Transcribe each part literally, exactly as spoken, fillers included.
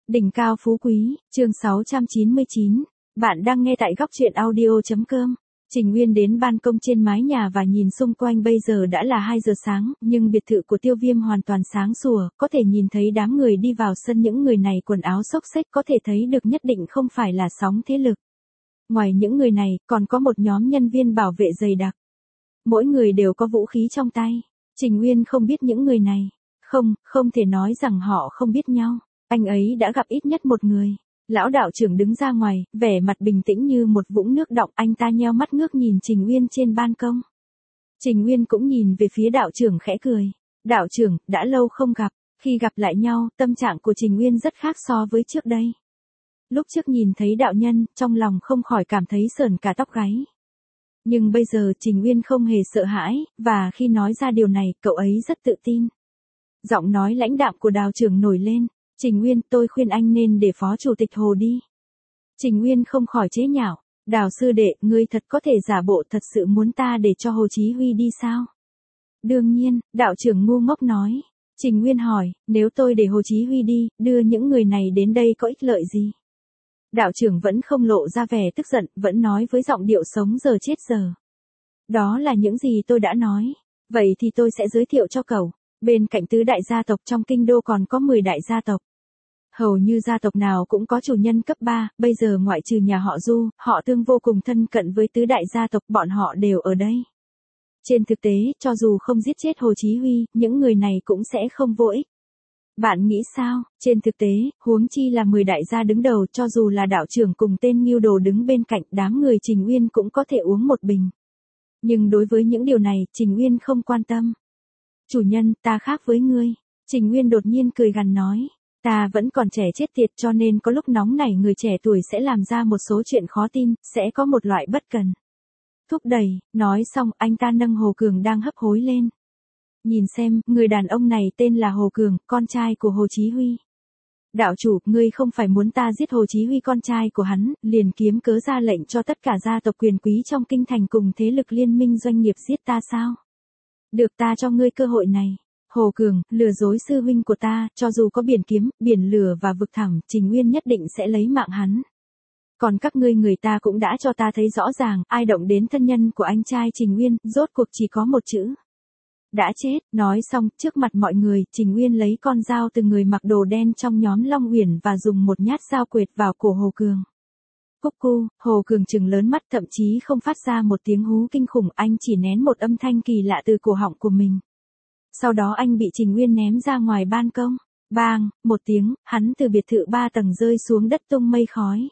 Đỉnh cao phú quý, chương sáu trăm chín mươi chín. Bạn đang nghe tại góc truyện audio chấm com. Trình Nguyên đến ban công trên mái nhà và nhìn xung quanh. Bây giờ đã là hai giờ sáng, nhưng biệt thự của Tiêu Viêm hoàn toàn sáng sủa, có thể nhìn thấy đám người đi vào sân. Những người này quần áo xốc xếch, có thể thấy được nhất định không phải là sóng thế lực. Ngoài những người này, còn có một nhóm nhân viên bảo vệ dày đặc. Mỗi người đều có vũ khí trong tay. Trình Nguyên không biết những người này. Không, không thể nói rằng họ không biết nhau. Anh ấy đã gặp ít nhất một người. Lão đạo trưởng đứng ra ngoài, vẻ mặt bình tĩnh như một vũng nước đọng. Anh ta nheo mắt ngước nhìn Trình Nguyên trên ban công. Trình Nguyên cũng nhìn về phía đạo trưởng khẽ cười. Đạo trưởng, đã lâu không gặp. Khi gặp lại nhau, tâm trạng của Trình Nguyên rất khác so với trước đây. Lúc trước nhìn thấy đạo nhân, trong lòng không khỏi cảm thấy sởn cả tóc gáy. Nhưng bây giờ Trình Nguyên không hề sợ hãi, và khi nói ra điều này, cậu ấy rất tự tin. Giọng nói lãnh đạm của đạo trưởng nổi lên. Trình Nguyên, tôi khuyên anh nên để phó chủ tịch Hồ đi. Trình Nguyên không khỏi chế nhạo. Đào sư đệ, ngươi thật có thể giả bộ thật sự muốn ta để cho Hồ Chí Huy đi sao? Đương nhiên, đạo trưởng ngu ngốc nói. Trình Nguyên hỏi, nếu tôi để Hồ Chí Huy đi, đưa những người này đến đây có ích lợi gì? Đạo trưởng vẫn không lộ ra vẻ tức giận, vẫn nói với giọng điệu sống giờ chết giờ. Đó là những gì tôi đã nói. Vậy thì tôi sẽ giới thiệu cho cậu. Bên cạnh tứ đại gia tộc trong kinh đô còn có mười đại gia tộc. Hầu như gia tộc nào cũng có chủ nhân cấp ba, bây giờ ngoại trừ nhà họ Du, họ Thương vô cùng thân cận với tứ đại gia tộc, bọn họ đều ở đây. Trên thực tế, cho dù không giết chết Hồ Chí Huy, những người này cũng sẽ không vô ích. Bạn nghĩ sao? Trên thực tế, huống chi là mười đại gia đứng đầu, cho dù là đạo trưởng cùng tên Ngưu Đồ đứng bên cạnh, đám người Trình Nguyên cũng có thể uống một bình. Nhưng đối với những điều này, Trình Nguyên không quan tâm. Chủ nhân, ta khác với ngươi. Trình Nguyên đột nhiên cười gằn nói. Ta vẫn còn trẻ chết tiệt, cho nên có lúc nóng nảy người trẻ tuổi sẽ làm ra một số chuyện khó tin, sẽ có một loại bất cần. Thúc đẩy, nói xong anh ta nâng Hồ Cường đang hấp hối lên. Nhìn xem, người đàn ông này tên là Hồ Cường, con trai của Hồ Chí Huy. Đạo chủ, ngươi không phải muốn ta giết Hồ Chí Huy con trai của hắn, liền kiếm cớ ra lệnh cho tất cả gia tộc quyền quý trong kinh thành cùng thế lực liên minh doanh nghiệp giết ta sao? Được, ta cho ngươi cơ hội này. Hồ Cường, lừa dối sư huynh của ta, cho dù có biển kiếm, biển lửa và vực thẳm, Trình Nguyên nhất định sẽ lấy mạng hắn. Còn các ngươi, người ta cũng đã cho ta thấy rõ ràng, ai động đến thân nhân của anh trai Trình Nguyên, rốt cuộc chỉ có một chữ. Đã chết. Nói xong, trước mặt mọi người, Trình Nguyên lấy con dao từ người mặc đồ đen trong nhóm Long Uyển và dùng một nhát dao quệt vào cổ Hồ Cường. Cúc cu, Hồ Cường trừng lớn mắt, thậm chí không phát ra một tiếng hú kinh khủng, anh chỉ nén một âm thanh kỳ lạ từ cổ họng của mình. Sau đó anh bị Trình Nguyên ném ra ngoài ban công. Bang, một tiếng, hắn từ biệt thự ba tầng rơi xuống đất tung mây khói.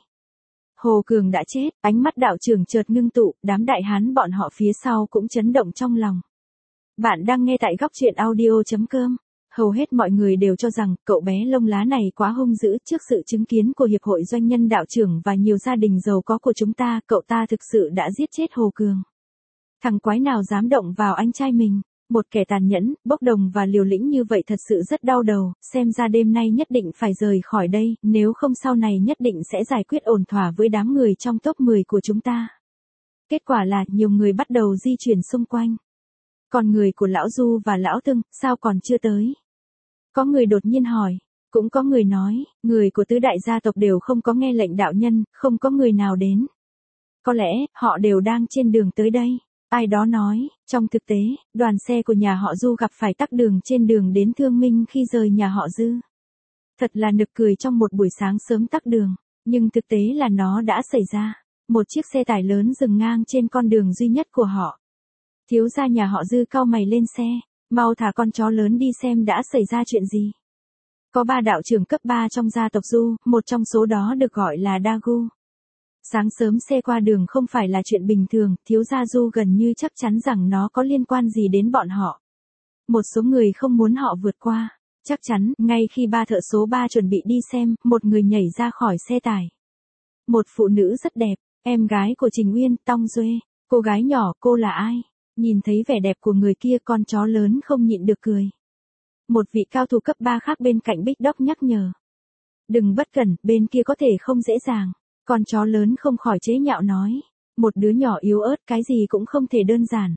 Hồ Cường đã chết, ánh mắt đạo trưởng chợt ngưng tụ, đám đại hán bọn họ phía sau cũng chấn động trong lòng. Bạn đang nghe tại góc truyện audio chấm com. Hầu hết mọi người đều cho rằng cậu bé lông lá này quá hung dữ. Trước sự chứng kiến của Hiệp hội Doanh nhân đạo trưởng và nhiều gia đình giàu có của chúng ta, cậu ta thực sự đã giết chết Hồ Cường. Thằng quái nào dám động vào anh trai mình? Một kẻ tàn nhẫn, bốc đồng và liều lĩnh như vậy thật sự rất đau đầu, xem ra đêm nay nhất định phải rời khỏi đây, nếu không sau này nhất định sẽ giải quyết ổn thỏa với đám người trong top mười của chúng ta. Kết quả là nhiều người bắt đầu di chuyển xung quanh. Còn người của lão Du và lão Thương, sao còn chưa tới? Có người đột nhiên hỏi. Cũng có người nói, người của tứ đại gia tộc đều không có nghe lệnh đạo nhân, không có người nào đến. Có lẽ, họ đều đang trên đường tới đây. Ai đó nói, trong thực tế, đoàn xe của nhà họ Du gặp phải tắc đường trên đường đến Thương Minh khi rời nhà họ Dư. Thật là nực cười, trong một buổi sáng sớm tắc đường, nhưng thực tế là nó đã xảy ra. Một chiếc xe tải lớn dừng ngang trên con đường duy nhất của họ. Thiếu gia nhà họ Dư cau mày lên xe, mau thả con chó lớn đi xem đã xảy ra chuyện gì. Có ba đạo trưởng cấp ba trong gia tộc Du, một trong số đó được gọi là Dagu. Sáng sớm xe qua đường không phải là chuyện bình thường, thiếu gia Du gần như chắc chắn rằng nó có liên quan gì đến bọn họ. Một số người không muốn họ vượt qua. Chắc chắn, ngay khi ba thợ số ba chuẩn bị đi xem, một người nhảy ra khỏi xe tải. Một phụ nữ rất đẹp, em gái của Trình Nguyên, Tong Duệ. Cô gái nhỏ, cô là ai? Nhìn thấy vẻ đẹp của người kia, con chó lớn không nhịn được cười. Một vị cao thủ cấp ba khác bên cạnh Big Dog nhắc nhở. Đừng bất cẩn, bên kia có thể không dễ dàng. Con chó lớn không khỏi chế nhạo nói. Một đứa nhỏ yếu ớt, cái gì cũng không thể đơn giản.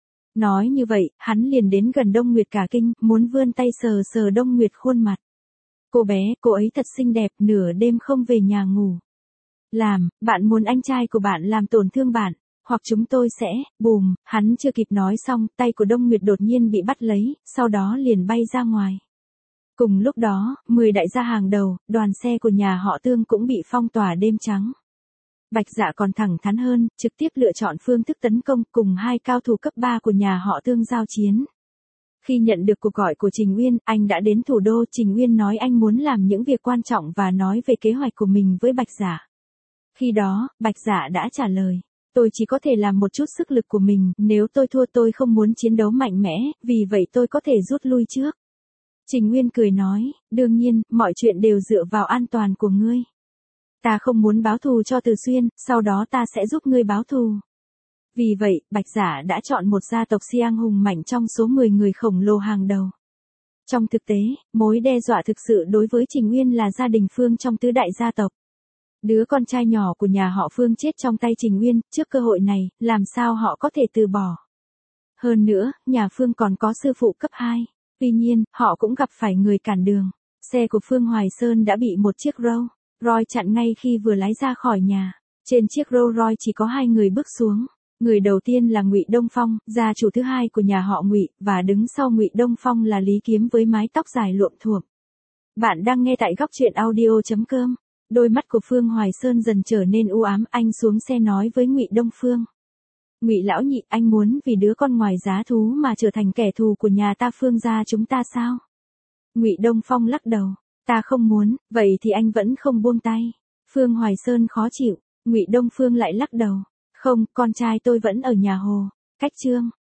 Nói như vậy, hắn liền đến gần Đông Nguyệt cả kinh, muốn vươn tay sờ sờ Đông Nguyệt khuôn mặt. Cô bé, cô ấy thật xinh đẹp, nửa đêm không về nhà ngủ. Làm, bạn muốn anh trai của bạn làm tổn thương bạn, hoặc chúng tôi sẽ, bùm, hắn chưa kịp nói xong, tay của Đông Nguyệt đột nhiên bị bắt lấy, sau đó liền bay ra ngoài. Cùng lúc đó, mười đại gia hàng đầu, đoàn xe của nhà họ Tương cũng bị phong tỏa đêm trắng. Bạch Dạ còn thẳng thắn hơn, trực tiếp lựa chọn phương thức tấn công cùng hai cao thủ cấp ba của nhà họ Tương giao chiến. Khi nhận được cuộc gọi của Trình Uyên, anh đã đến thủ đô. Trình Uyên nói anh muốn làm những việc quan trọng và nói về kế hoạch của mình với Bạch Dạ. Khi đó, Bạch Dạ đã trả lời, tôi chỉ có thể làm một chút sức lực của mình, nếu tôi thua tôi không muốn chiến đấu mạnh mẽ, vì vậy tôi có thể rút lui trước. Trình Uyên cười nói, đương nhiên, mọi chuyện đều dựa vào an toàn của ngươi. Ta không muốn báo thù cho Từ Xuyên, sau đó ta sẽ giúp ngươi báo thù. Vì vậy, Bạch Dạ đã chọn một gia tộc Siang hùng mạnh trong số mười người khổng lồ hàng đầu. Trong thực tế, mối đe dọa thực sự đối với Trình Uyên là gia đình Phương trong tứ đại gia tộc. Đứa con trai nhỏ của nhà họ Phương chết trong tay Trình Uyên, trước cơ hội này, làm sao họ có thể từ bỏ. Hơn nữa, nhà Phương còn có sư phụ cấp hai. Tuy nhiên, họ cũng gặp phải người cản đường. Xe của Phương Hoài Sơn đã bị một chiếc Rolls Royce chặn ngay khi vừa lái ra khỏi nhà. Trên chiếc Rolls Royce chỉ có hai người bước xuống. Người đầu tiên là Ngụy Đông Phong, gia chủ thứ hai của nhà họ Ngụy, và đứng sau Ngụy Đông Phong là Lý Kiếm với mái tóc dài luộm thuộm. Bạn đang nghe tại góc truyện audio chấm com. Đôi mắt của Phương Hoài Sơn dần trở nên u ám, anh xuống xe nói với Ngụy Đông Phương. Ngụy lão nhị, anh muốn vì đứa con ngoài giá thú mà trở thành kẻ thù của nhà ta Phương gia chúng ta sao? Ngụy Đông Phong lắc đầu, ta không muốn, vậy thì anh vẫn không buông tay. Phương Hoài Sơn khó chịu, Ngụy Đông Phương lại lắc đầu, không, con trai tôi vẫn ở nhà Hồ, cách Trương.